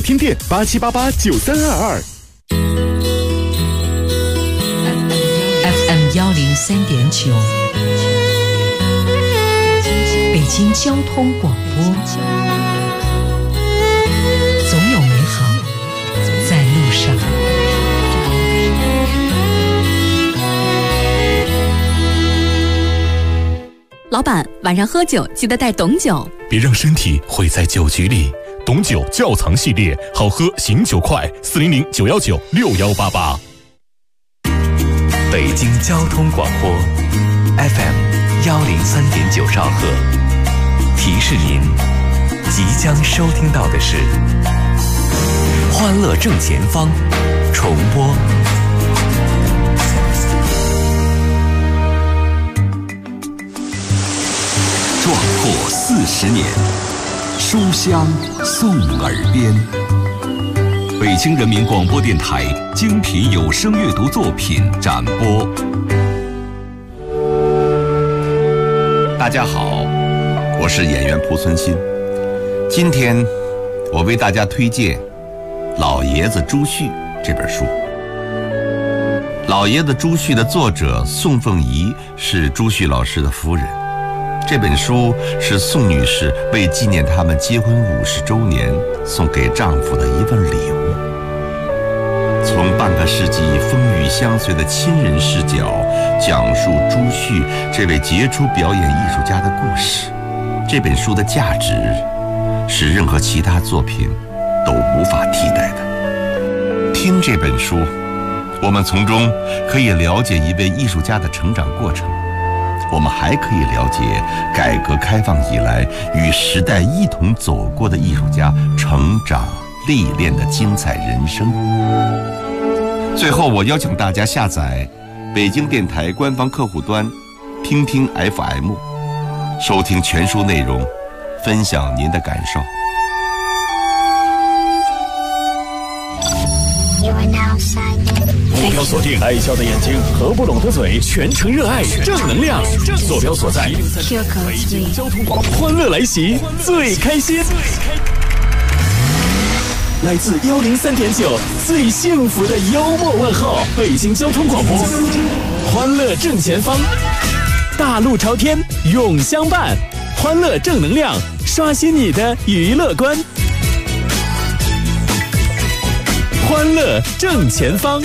听电87889322。 FM 103.9，北京交通广播，总有美好在路上。 老板，晚上喝酒记得带董酒， 别让身体毁在酒局里。董酒窖藏系列，好喝醒酒快，400-919-6188。 北京交通广播 FM 103.9兆赫，提示您即将收听到的是欢乐正前方重播。 壮阔40年，书香送耳边。北京人民广播电台精品有声阅读作品展播。 大家好，我是演员濮存昕。今天我为大家推荐《老爷子朱旭》这本书。《老爷子朱旭》的作者宋凤仪是朱旭老师的夫人。这本书是宋女士为纪念他们结婚50周年送给丈夫的一份礼物。从半个世纪风雨相随的亲人视角讲述朱旭这位杰出表演艺术家的故事，这本书的价值是任何其他作品都无法替代的。听这本书，我们从中可以了解一位艺术家的成长过程，我们还可以了解改革开放以来与时代一同走过的艺术家成长历练的精彩人生。最后，我邀请大家下载北京电台官方客户端听听 FM， 收听全书内容，分享您的感受。 坐标锁定爱笑的眼睛，合不拢的嘴，全程热爱正能量。坐标所在北京交通广播，欢乐来袭，最开心。来自103.9最幸福的幽默问候，北京交通广播，欢乐正前方，大路朝天永相伴，欢乐正能量，刷新你的娱乐观。欢乐正前方，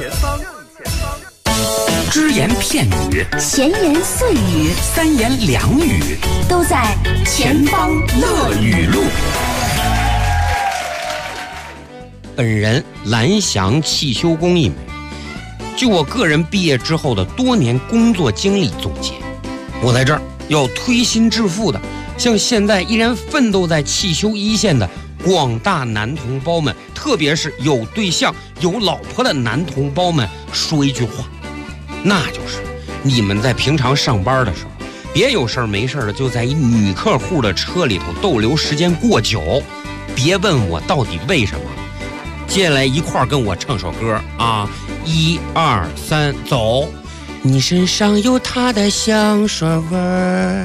只言片语， 闲言碎语， 三言两语， 都在前方乐语录。 本人蓝翔汽修工一枚，据我个人毕业之后的多年工作经历总结，我在这儿要推心置腹的向现在依然奋斗在汽修一线的广大男同胞们，特别是有对象有老婆的男同胞们说一句话，那就是你们在平常上班的时候，别有事没事的就在一女客户的车里头逗留时间过久，别问我到底为什么，接下来一块儿跟我唱首歌啊，1、2、3，走！你身上有他的香水味儿。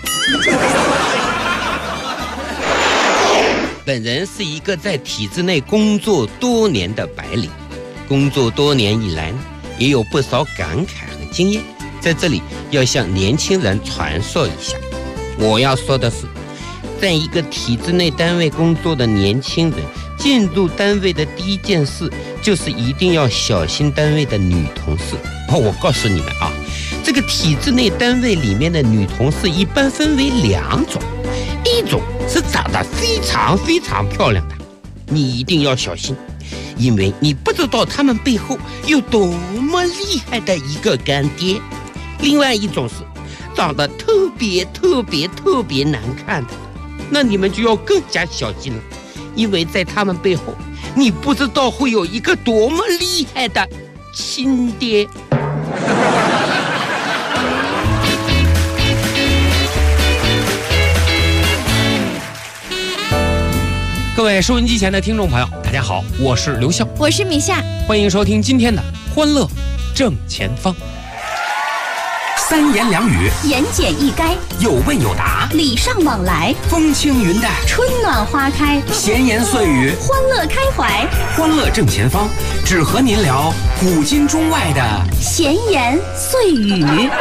本人是一个在体制内工作多年的白领，工作多年以来呢，也有不少感慨和经验，在这里要向年轻人传授一下。我要说的是，在一个体制内单位工作的年轻人，进入单位的第一件事就是一定要小心单位的女同事。我告诉你们啊，这个体制内单位里面的女同事一般分为2种，一种是长得非常非常漂亮的，你一定要小心，因为你不知道她们背后有多么厉害的一个干爹。另外一种是长得特别特别特别难看的，那你们就要更加小心了，因为在他们背后，你不知道会有一个多么厉害的亲爹。各位收音机前的听众朋友，大家好，我是刘笑， 我是米夏， 欢迎收听今天的欢乐正前方。 三言两语， 言简意赅， 有问有答， 礼尚往来， 风轻云淡， 春暖花开， 闲言碎语， 欢乐开怀， 欢乐正前方，只和您聊古今中外的闲言碎语。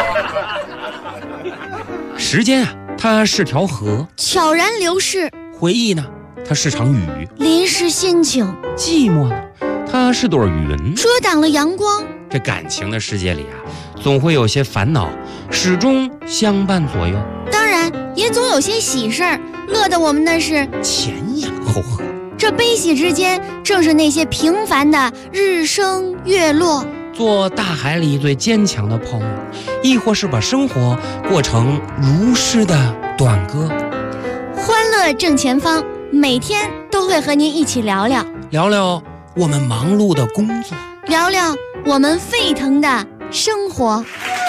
时间啊，它是条河， 悄然流逝； 回忆呢，它是场雨， 淋湿心情； 寂寞呢，它是朵云， 遮挡了阳光。 这感情的世界里啊，总会有些烦恼，始终相伴左右。 当然，也总有些喜事儿，乐得我们那是前仰后合。 这悲喜之间，正是那些平凡的日升月落。 做大海里最坚强的泡沫，亦或是把生活过成如诗的短歌。 欢乐正前方，每天都会和您一起聊聊我们忙碌的工作， 聊聊我们沸腾的生活。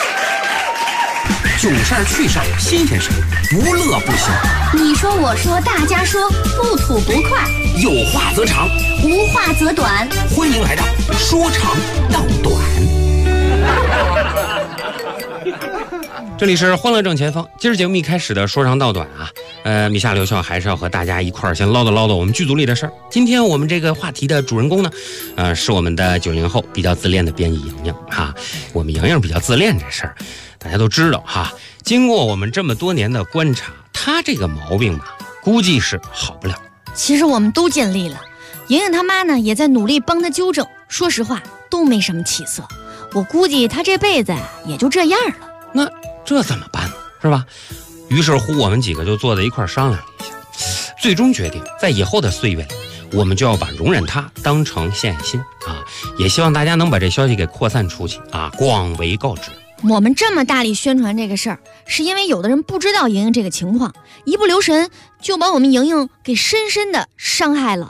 囧事儿趣事儿新鲜事儿，不乐不休。 你说我说大家说，不吐不快， 有话则长， 无话则短。 欢迎来到说长道短。 这里是欢乐正前方。今儿节目一开始的说长道短啊，米夏刘笑还是要和大家一块儿先唠叨我们剧组里的事儿。今天我们这个话题的主人公呢，是我们的90后比较自恋的编辑莹莹哈。我们莹莹比较自恋这事儿，大家都知道哈。经过我们这么多年的观察，她这个毛病吧，估计是好不了。 其实我们都尽力了，莹莹她妈呢也在努力帮她纠正。说实话，都没什么起色。我估计她这辈子也就这样了。 那这怎么办呢？是吧？于是乎，我们几个就坐在一块商量了一下，最终决定在以后的岁月里，我们就要把容忍她当成献爱心啊！也希望大家能把这消息给扩散出去啊，广为告知。 我们这么大力宣传这个事儿，是因为有的人不知道莹莹这个情况，一不留神就把我们莹莹给深深的伤害了。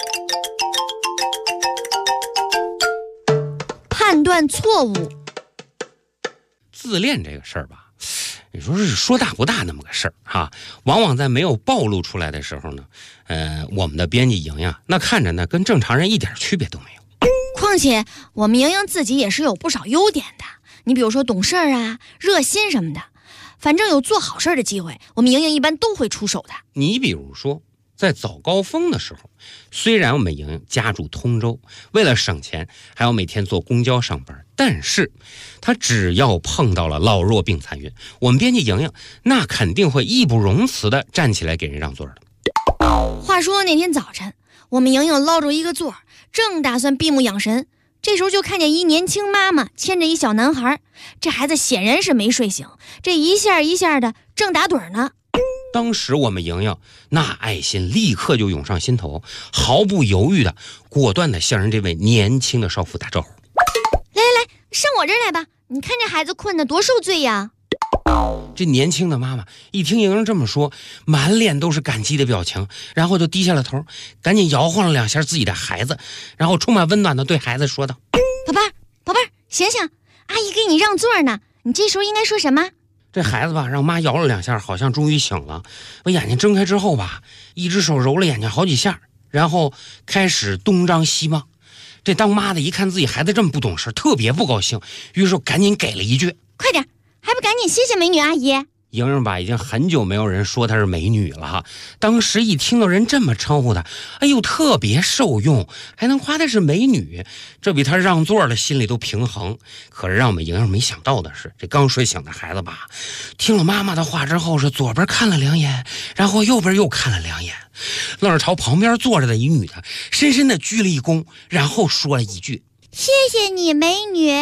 判断错误。 自恋这个事儿吧，你说是说大不大那么个事儿哈，往往在没有暴露出来的时候呢，我们的编辑莹莹那看着呢跟正常人一点区别都没有。 况且我们莹莹自己也是有不少优点的，你比如说懂事儿啊、热心什么的，反正有做好事的机会，我们莹莹一般都会出手的。 你比如说在早高峰的时候，虽然我们莹莹家住通州，为了省钱还要每天坐公交上班，但是她只要碰到了老弱病残孕，我们编辑莹莹那肯定会义不容辞的站起来给人让座的。 话说那天早晨，我们莹莹捞着一个座，正打算闭目养神，这时候就看见一年轻妈妈牵着一小男孩，这孩子显然是没睡醒，这一下一下的正打盹呢。 当时我们莹莹那爱心立刻就涌上心头，毫不犹豫的果断的向人这位年轻的少妇打招呼： 来，上我这儿来吧，你看这孩子困得多受罪呀。 这年轻的妈妈一听莹莹这么说，满脸都是感激的表情，然后就低下了头，赶紧摇晃了两下自己的孩子，然后充满温暖的对孩子说道： 宝贝儿，醒醒，阿姨给你让座呢，你这时候应该说什么？ 这孩子吧，让妈摇了两下，好像终于醒了。我眼睛睁开之后吧，一只手揉了眼睛好几下，然后开始东张西望。这当妈的一看自己孩子这么不懂事，特别不高兴，于是赶紧给了一句： 快点，还不赶紧谢谢美女阿姨。 莹莹吧，已经很久没有人说她是美女了哈。当时一听到人这么称呼她，哎呦，特别受用，还能夸她是美女，这比她让座的心里都平衡。可是让我们莹莹没想到的是，这刚睡醒的孩子吧，听了妈妈的话之后，是左边看了两眼，然后右边又看了两眼，愣是朝旁边坐着的一女的深深的鞠了一躬，然后说了一句： 谢谢你，美女。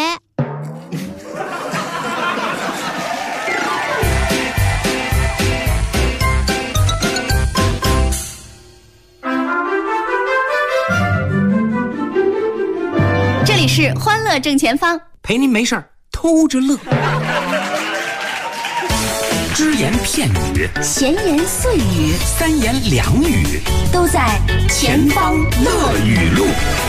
这里是欢乐正前方， 陪您没事儿偷着乐。只言片语， 闲言碎语， 三言两语， 都在前方乐语录。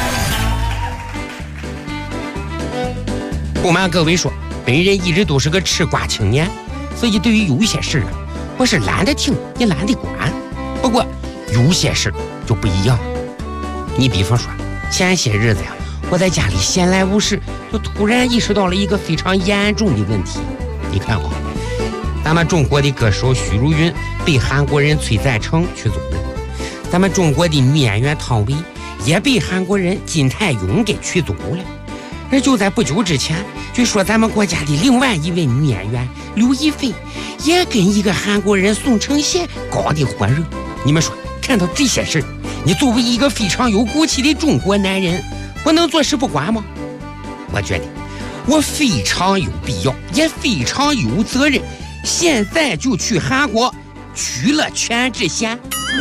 不瞒各位说，本人一直都是个吃瓜青年，所以对于有些事啊，我是懒得听也懒得管。不过有些事就不一样了。你比方说，前些日子呀，我在家里闲来无事，就突然意识到了一个非常严重的问题， 你看啊，咱们中国的歌手许茹芸被韩国人崔在成驱逐了，咱们中国的女演员汤唯也被韩国人金泰勇给驱逐了。而就在不久之前，据说咱们国家的另外一位女演员刘亦菲也跟一个韩国人宋承宪搞得火热。你们说，看到这些事，你作为一个非常有骨气的中国男人，我能坐视不管吗？我觉得我非常有必要，也非常有责任，现在就去韩国取了全智贤。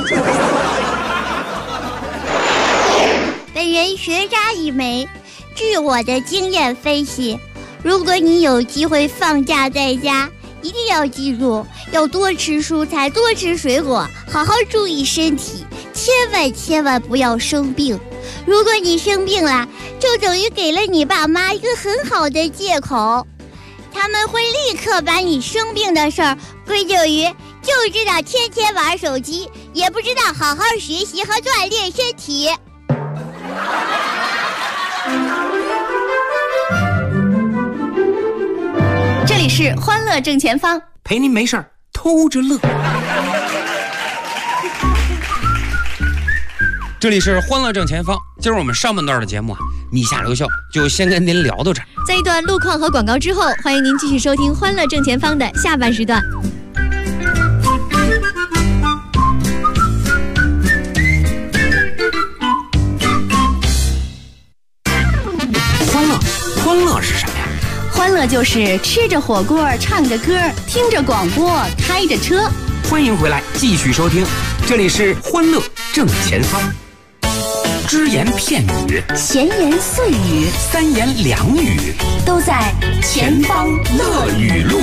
本人学渣一枚。据我的经验分析，如果你有机会放假在家，一定要记住，要多吃蔬菜，多吃水果，好好注意身体，千万不要生病。如果你生病了，就等于给了你爸妈一个很好的借口，他们会立刻把你生病的事儿归咎于就知道天天玩手机，也不知道好好学习和锻炼身体。 这里是欢乐正前方， 陪您没事儿偷着乐。 这里是欢乐正前方，今儿我们上半段的节目米下留校就先跟您聊到这儿。 在一段路况和广告之后，欢迎您继续收听欢乐正前方的下半时段。 欢乐是什么呀？ 欢乐就是吃着火锅，唱着歌，听着广播，开着车。 欢迎回来，继续收听，这里是欢乐正前方。只言片语， 闲言碎语， 三言两语， 都在前方乐语录。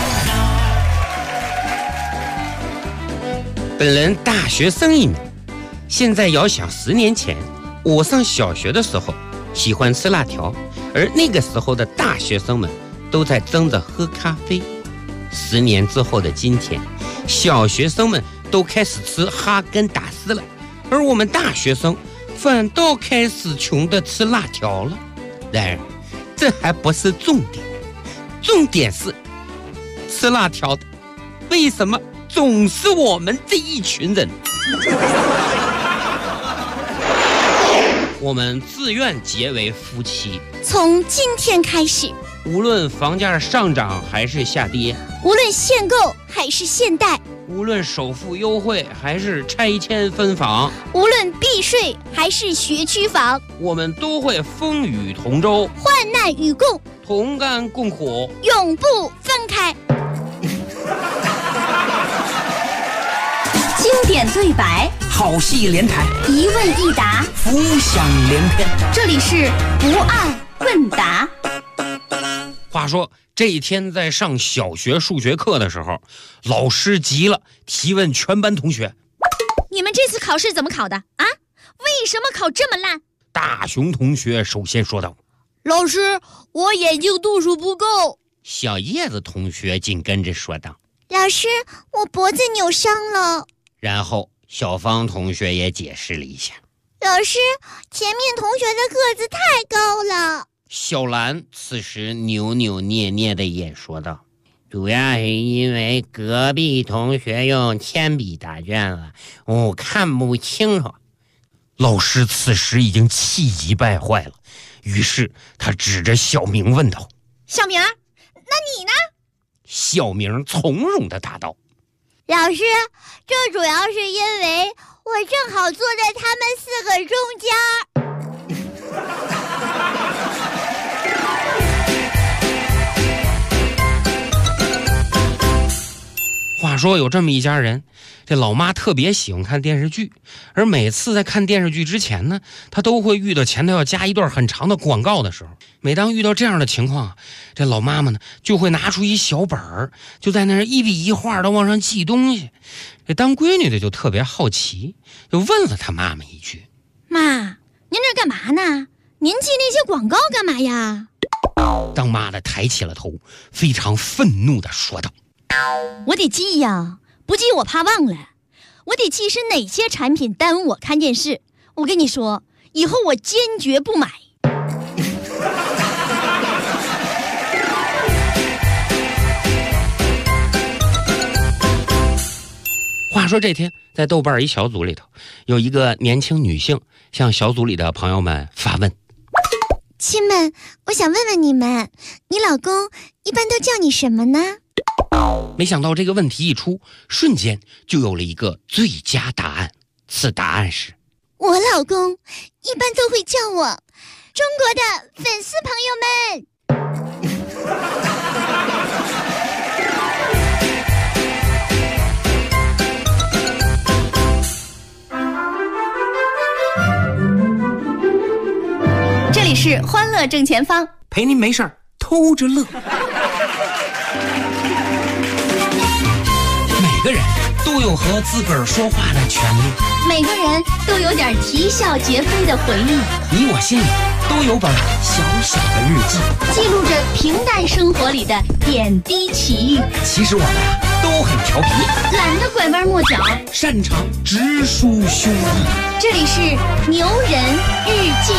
本人大学生一名，现在要想10年前，我上小学的时候喜欢吃辣条，而那个时候的大学生们都在争着喝咖啡。10年之后的今天，小学生们都开始吃哈根达斯了，而我们大学生反倒开始穷的吃辣条了。然而，这还不是重点，重点是吃辣条的为什么总是我们这一群人？我们自愿结为夫妻， 从今天开始， 无论房价上涨还是下跌， 无论限购还是限贷， 无论首付优惠还是拆迁分房， 无论避税还是学区房， 我们都会风雨同舟， 患难与共， 同甘共苦， 永不分开。 经典对白， 好戏连台， 一问一答， 浮想联翩。 这里是不二问答。 话说这一天在上小学数学课的时候，老师急了，提问全班同学： 你们这次考试怎么考的啊？为什么考这么烂？ 大熊同学首先说道： 老师，我眼睛度数不够。 小叶子同学紧跟着说道： 老师，我脖子扭伤了。 然后小芳同学也解释了一下： 老师，前面同学的个子太高了。 小兰此时扭扭捏捏的也说道：主要是因为隔壁同学用铅笔答卷了，我看不清楚。老师此时已经气急败坏了，于是他指着小明问道： 小明，那你呢？ 小明从容地答道： 老师，这主要是因为我正好坐在他们4个中间。 话说有这么一家人，这老妈特别喜欢看电视剧，而每次在看电视剧之前呢，她都会遇到前头要加一段很长的广告的时候。每当遇到这样的情况，这老妈妈呢就会拿出一小本儿，就在那儿一笔一画的往上记东西。这当闺女的就特别好奇，就问了她妈妈一句： 妈，您这干嘛呢？您记那些广告干嘛呀？ 当妈的抬起了头，非常愤怒地说道： 我得记呀，不记我怕忘了。我得记是哪些产品耽误我看电视。我跟你说，以后我坚决不买。 说这天在豆瓣一小组里头，有一个年轻女性向小组里的朋友们发问： 亲们，我想问问你们，你老公一般都叫你什么呢？ 没想到这个问题一出，瞬间就有了一个最佳答案。此答案是： 我老公一般都会叫我中国的粉丝朋友们。 这里是欢乐正前方， 陪您没事偷着乐。每个人都有和自个儿说话的权利， 每个人都有点啼笑皆非的回忆， 你我心里都有本小小的日记， 记录着平淡生活里的点滴奇遇。 其实我们都很调皮， 懒得拐弯抹角， 擅长直抒胸臆。 这里是牛人日记。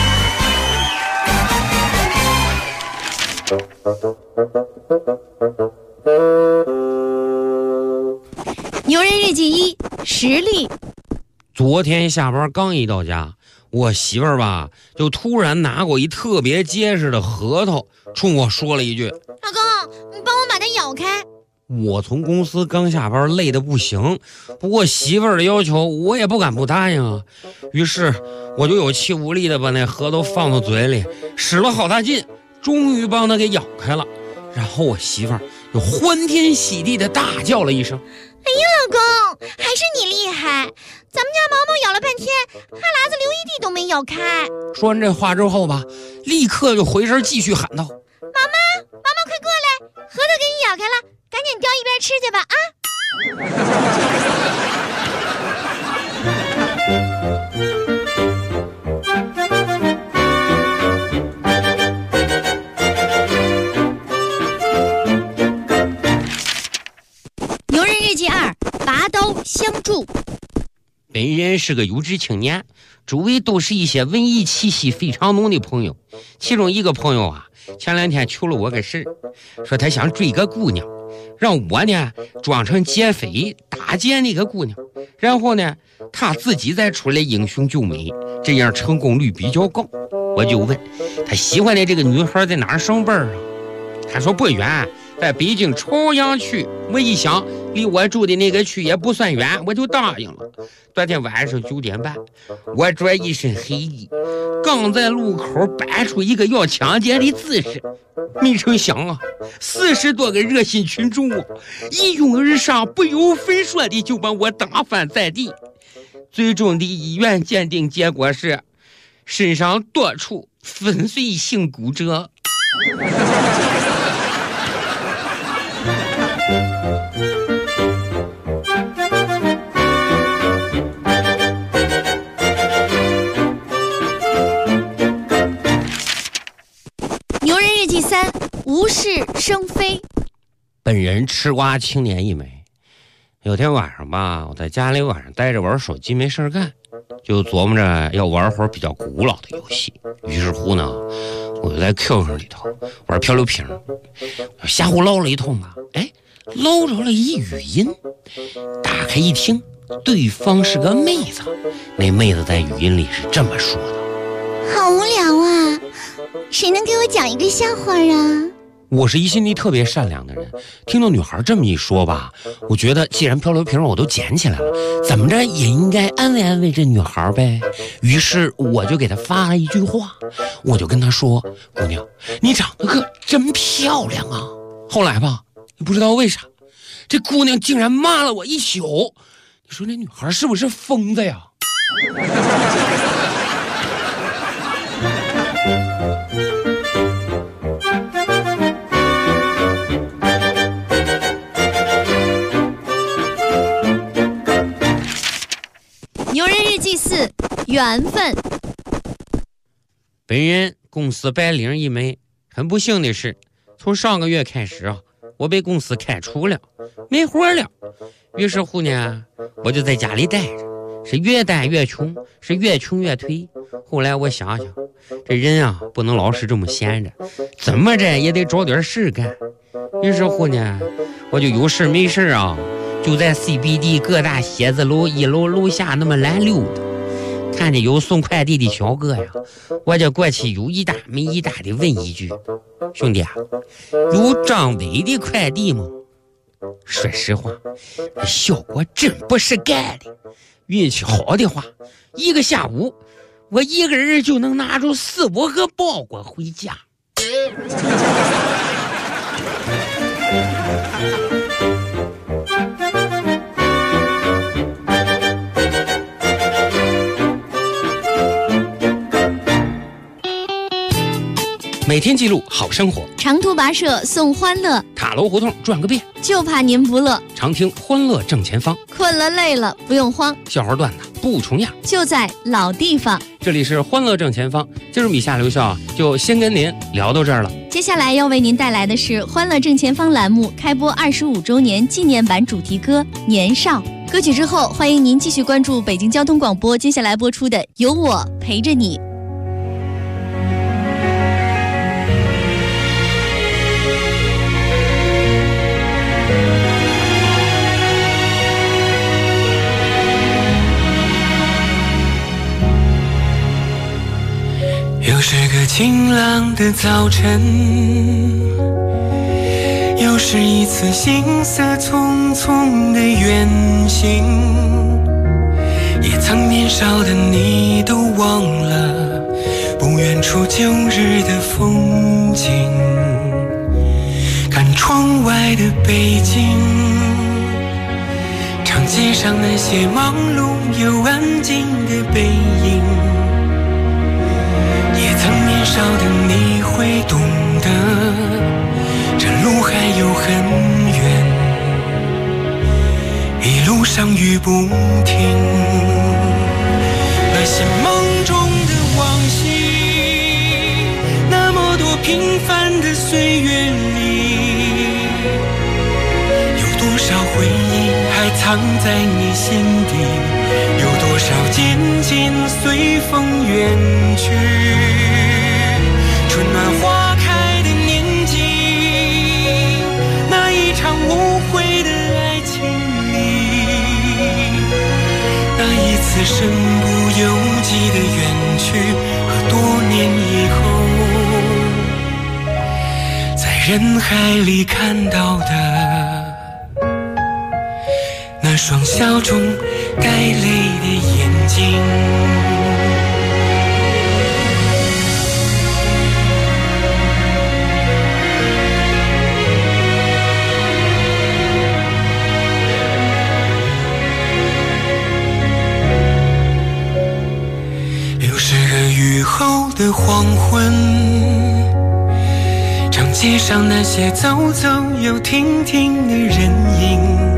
牛人日记1：实力。 昨天下班刚一到家，我媳妇儿吧就突然拿过一特别结实的核桃，冲我说了一句： 老公，你帮我把它咬开。 我从公司刚下班，累得不行，不过媳妇儿的要求我也不敢不答应啊。于是我就有气无力的把那核桃放到嘴里，使了好大劲，终于帮她给咬开了。然后我媳妇儿就欢天喜地的大叫了一声： 哎呀，老公，还是你厉害！咱们家毛毛咬了半天，哈喇子流一地都没咬开。 说完这话之后吧，立刻就回身继续喊道： 妈妈，快过来，核桃给你咬开了，赶紧叼一边吃去吧啊！ 牛人日记2：拔刀相助。 本人是个有志青年，周围都是一些文艺气息非常浓的朋友。其中一个朋友啊，前2天求了我个事，说他想追个姑娘，让我呢装成劫匪打劫那个姑娘，然后呢他自己再出来英雄救美，这样成功率比较高。我就问他喜欢的这个女孩在哪儿上班啊？他说不远，在北京朝阳区。我一想离我住的那个区也不算远，我就答应了。昨天晚上9点半，我着一身黑衣，刚在路口摆出一个要抢劫的姿势，没成想啊，40多个热心群众啊一拥而上，不由分说的就把我打翻在地。最终的医院鉴定结果是身上多处粉碎性骨折。 牛人日记3：无事生非。 本人吃瓜青年一枚。有天晚上吧，我在家里晚上待着玩手机没事干，就琢磨着要玩会儿比较古老的游戏。于是乎呢，我就在 QQ 里头玩漂流瓶，瞎胡捞了一通吧，捞着了一语音。打开一听，对方是个妹子，那妹子在语音里是这么说的： 好无聊啊，谁能给我讲一个笑话啊？ 我是一心地特别善良的人，听到女孩这么一说吧，我觉得既然漂流瓶我都捡起来了，怎么着也应该安慰安慰这女孩呗。于是我就给她发了一句话，我就跟她说：姑娘，你长得可真漂亮啊。后来吧，也不知道为啥，这姑娘竟然骂了我一宿。你说那女孩是不是疯子呀？ 牛人日记4：缘分。 本人公司白领一枚，很不幸的是，从上个月开始啊，我被公司开除了，没活了。于是乎呢，我就在家里待着，是越待越穷，是越穷越颓。后来我想想，这人啊不能老是这么闲着，怎么着也得找点事干。于是乎呢，我就有事没事啊， 就在 CBD 各大写字楼1楼楼下那么乱溜达，看见有送快递的小哥呀，我就过去有一搭没一搭的问一句：“兄弟啊，有张伟的快递吗？”说实话，效果真不是干的。运气好的话，1个下午我一个人就能拿出4-5个包裹回家。每天记录好生活， 长途跋涉送欢乐， 塔楼胡同转个遍， 就怕您不乐。 常听欢乐正前方， 困了累了不用慌， 笑话段子不重样， 就在老地方。 这里是欢乐正前方，今儿米夏留校就先跟您聊到这儿了。 接下来要为您带来的是欢乐正前方栏目开播25周年纪念版主题歌《年少》。歌曲之后，欢迎您继续关注北京交通广播接下来播出的《有我陪着你》。 又是个晴朗的早晨，又是一次行色匆匆的远行，也曾年少的你都忘了不远处旧日的风景，看窗外的北京，长街上那些忙碌又安静的背影，也曾年少的你会懂得，这路还有很远，一路上雨不停。那些梦中的往昔，那么多平凡的岁月里，有多少回忆还藏在你心底，有多少渐渐随风远去。春暖花开的年纪，那一场无悔的爱情里，那一次身不由己的远去，和多年以后在人海里看到的那双笑中带泪的眼睛。又是个雨后的黄昏，长街上那些走走又停停的人影，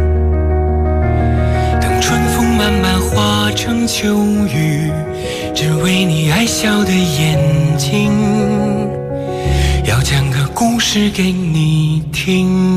春风慢慢化成秋雨，只为你爱笑的眼睛，要讲个故事给你听。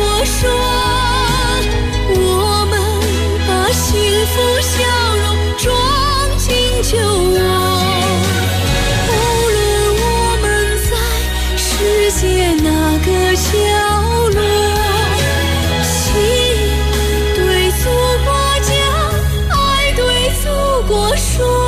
我们把幸福笑容角落，心对祖国讲，爱对祖国说。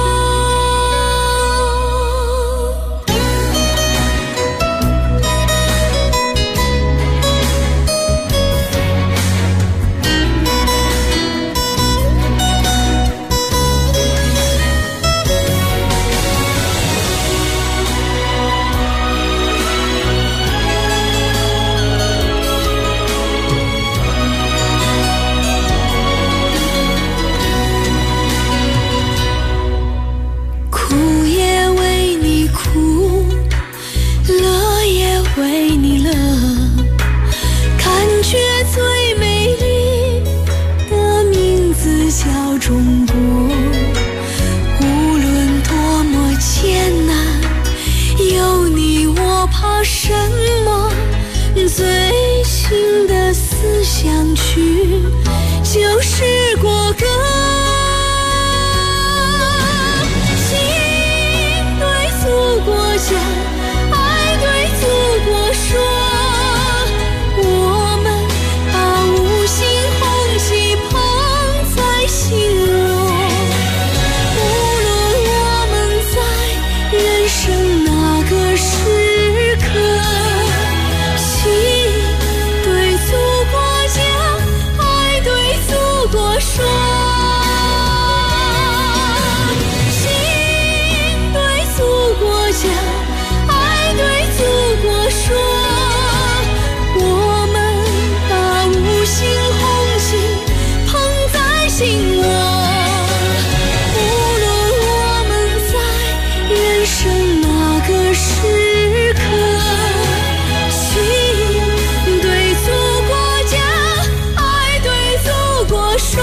最新的思想曲就是国歌，心对祖国讲，爱对祖国说。我们把五星红旗捧在心窝，无论我们在人生哪个时刻。说，心对祖国讲，爱对祖国说。我们把五星红旗捧在心窝，无论我们在人生哪个时刻，心对祖国讲，爱对祖国说。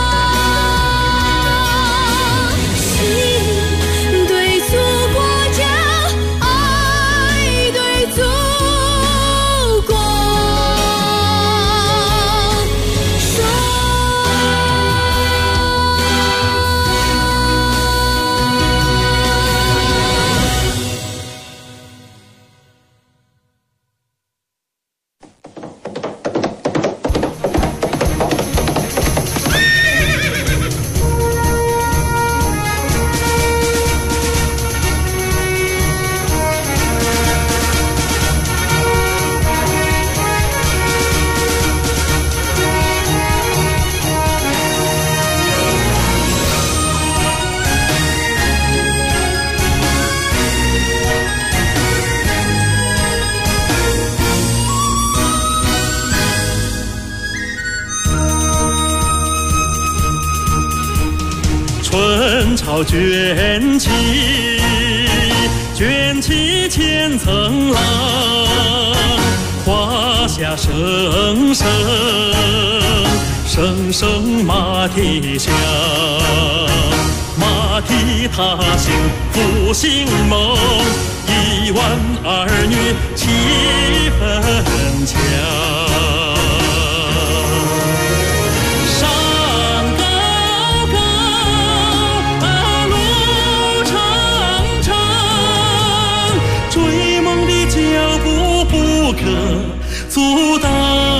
春潮卷起，卷起千层浪，华夏声声，声声马蹄响。马蹄踏行复兴梦，1万儿女气氛强。不可阻挡，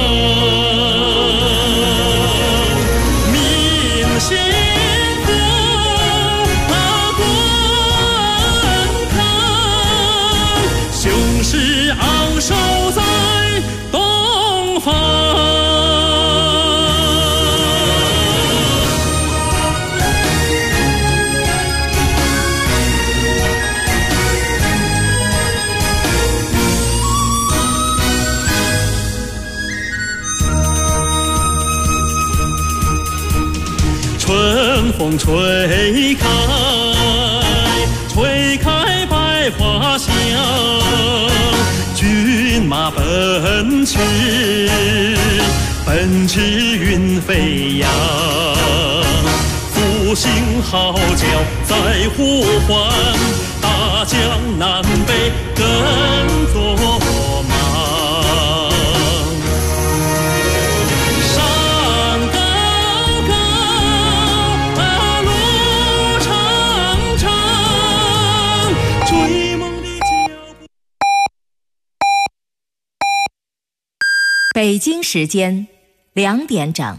民先锋滚烫，雄狮昂首在东方。春风吹开，吹开百花香，骏马奔驰，奔驰云飞扬。复兴号角在呼唤，大江南北跟作忙。追梦的脚步。 北京时间2点整。